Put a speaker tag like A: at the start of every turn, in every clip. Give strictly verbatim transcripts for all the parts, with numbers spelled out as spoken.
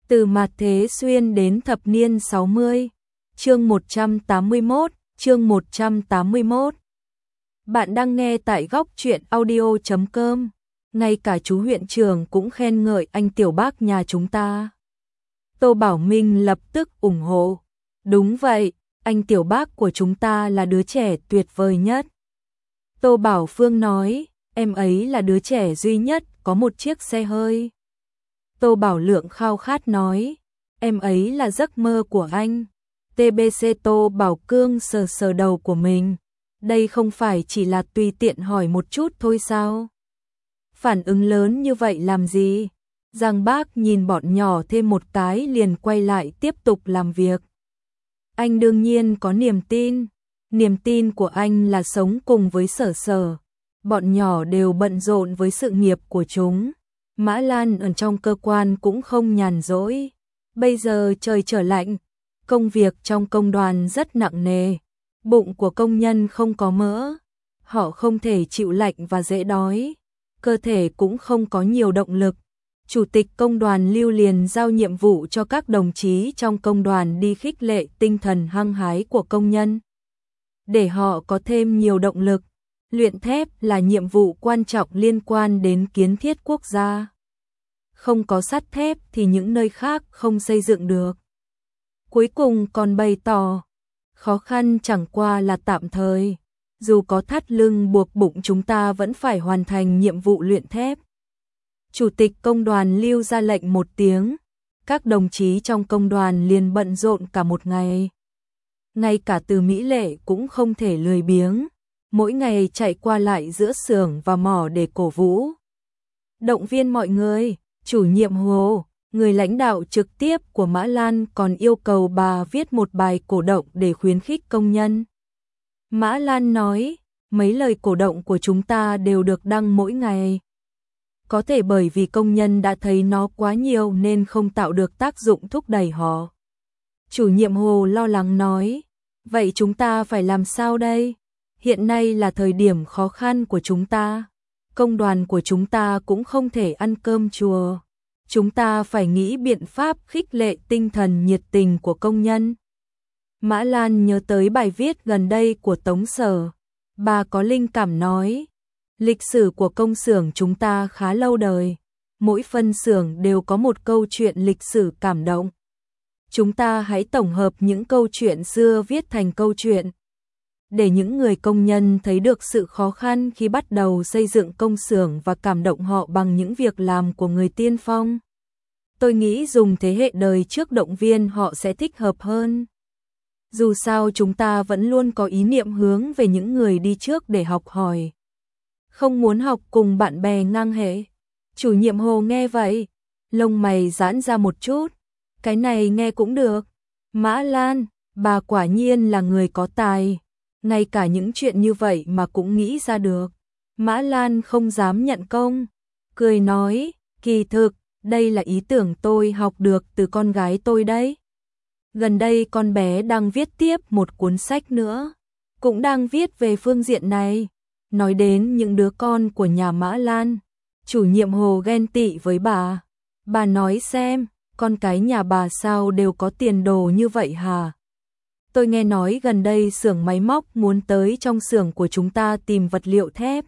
A: Từ mạt thế xuyên đến thập niên sáu mươi. Chương một trăm tám mươi mốt, chương một trăm tám mươi mốt. Bạn đang nghe tại góc truyện audio chấm com. Ngay cả chú huyện trưởng cũng khen ngợi anh tiểu bác nhà chúng ta. Tô Bảo Minh lập tức ủng hộ. Đúng vậy, anh tiểu bác của chúng ta là đứa trẻ tuyệt vời nhất. Tô Bảo Phương nói, em ấy là đứa trẻ duy nhất có một chiếc xe hơi. Tô Bảo Lượng khao khát nói, em ấy là giấc mơ của anh. tê bê xê Tô Bảo Cương sờ sờ đầu của mình. Đây không phải chỉ là tùy tiện hỏi một chút thôi sao? Phản ứng lớn như vậy làm gì? Giang Bác nhìn bọn nhỏ thêm một cái liền quay lại tiếp tục làm việc. Anh đương nhiên có niềm tin. Niềm tin của anh là sống cùng với Sở Sở. Bọn nhỏ đều bận rộn với sự nghiệp của chúng. Mã Lan ở trong cơ quan cũng không nhàn rỗi. Bây giờ trời trở lạnh, công việc trong công đoàn rất nặng nề. Bụng của công nhân không có mỡ, họ không thể chịu lạnh và dễ đói. Cơ thể cũng không có nhiều động lực. Chủ tịch công đoàn Lưu liền giao nhiệm vụ cho các đồng chí trong công đoàn đi khích lệ tinh thần hăng hái của công nhân, để họ có thêm nhiều động lực. Luyện thép là nhiệm vụ quan trọng liên quan đến kiến thiết quốc gia. Không có sắt thép thì những nơi khác không xây dựng được. Cuối cùng còn bày tỏ, khó khăn chẳng qua là tạm thời. Dù có thắt lưng buộc bụng chúng ta vẫn phải hoàn thành nhiệm vụ luyện thép. Chủ tịch công đoàn Lưu ra lệnh một tiếng, các đồng chí trong công đoàn liền bận rộn cả một ngày. Ngay cả Từ Mỹ Lệ cũng không thể lười biếng, mỗi ngày chạy qua lại giữa xưởng và mỏ để cổ vũ, động viên mọi người. Chủ nhiệm Hồ, người lãnh đạo trực tiếp của Mã Lan, còn yêu cầu bà viết một bài cổ động để khuyến khích công nhân. Mã Lan nói, mấy lời cổ động của chúng ta đều được đăng mỗi ngày. Có thể bởi vì công nhân đã thấy nó quá nhiều nên không tạo được tác dụng thúc đẩy họ. Chủ nhiệm Hồ lo lắng nói, vậy chúng ta phải làm sao đây? Hiện nay là thời điểm khó khăn của chúng ta. Công đoàn của chúng ta cũng không thể ăn cơm chùa. Chúng ta phải nghĩ biện pháp khích lệ tinh thần nhiệt tình của công nhân. Mã Lan nhớ tới bài viết gần đây của Tống Sở. Bà có linh cảm nói, lịch sử của công xưởng chúng ta khá lâu đời. Mỗi phân xưởng đều có một câu chuyện lịch sử cảm động. Chúng ta hãy tổng hợp những câu chuyện xưa viết thành câu chuyện, để những người công nhân thấy được sự khó khăn khi bắt đầu xây dựng công xưởng và cảm động họ bằng những việc làm của người tiên phong. Tôi nghĩ dùng thế hệ đời trước động viên họ sẽ thích hợp hơn. Dù sao chúng ta vẫn luôn có ý niệm hướng về những người đi trước để học hỏi, không muốn học cùng bạn bè ngang hệ. Chủ nhiệm Hồ nghe vậy, lông mày giãn ra một chút. Cái này nghe cũng được. Mã Lan, bà quả nhiên là người có tài. Ngay cả những chuyện như vậy mà cũng nghĩ ra được. Mã Lan không dám nhận công, cười nói, kỳ thực, đây là ý tưởng tôi học được từ con gái tôi đấy. Gần đây con bé đang viết tiếp một cuốn sách nữa, cũng đang viết về phương diện này. Nói đến những đứa con của nhà Mã Lan, chủ nhiệm Hồ ghen tị với bà. Bà nói xem, con cái nhà bà sao đều có tiền đồ như vậy hả? Tôi nghe nói gần đây xưởng máy móc muốn tới trong xưởng của chúng ta tìm vật liệu thép.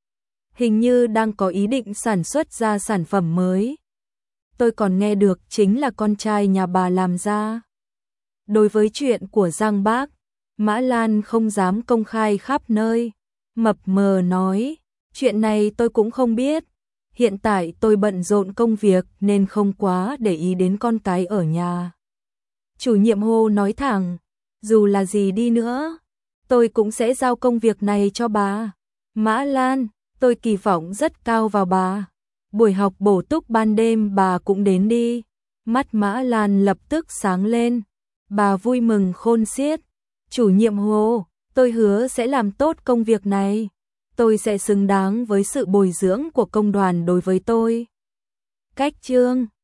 A: Hình như đang có ý định sản xuất ra sản phẩm mới. Tôi còn nghe được chính là con trai nhà bà làm ra. Đối với chuyện của Giang Bác, Mã Lan không dám công khai khắp nơi. Mập mờ nói, chuyện này tôi cũng không biết. Hiện tại tôi bận rộn công việc nên không quá để ý đến con cái ở nhà. Chủ nhiệm Hồ nói thẳng, dù là gì đi nữa, tôi cũng sẽ giao công việc này cho bà. Mã Lan, tôi kỳ vọng rất cao vào bà. Buổi học bổ túc ban đêm bà cũng đến đi. Mắt Mã Lan lập tức sáng lên. Bà vui mừng khôn xiết. Chủ nhiệm Hồ, tôi hứa sẽ làm tốt công việc này. Tôi sẽ xứng đáng với sự bồi dưỡng của công đoàn đối với tôi. Cách chương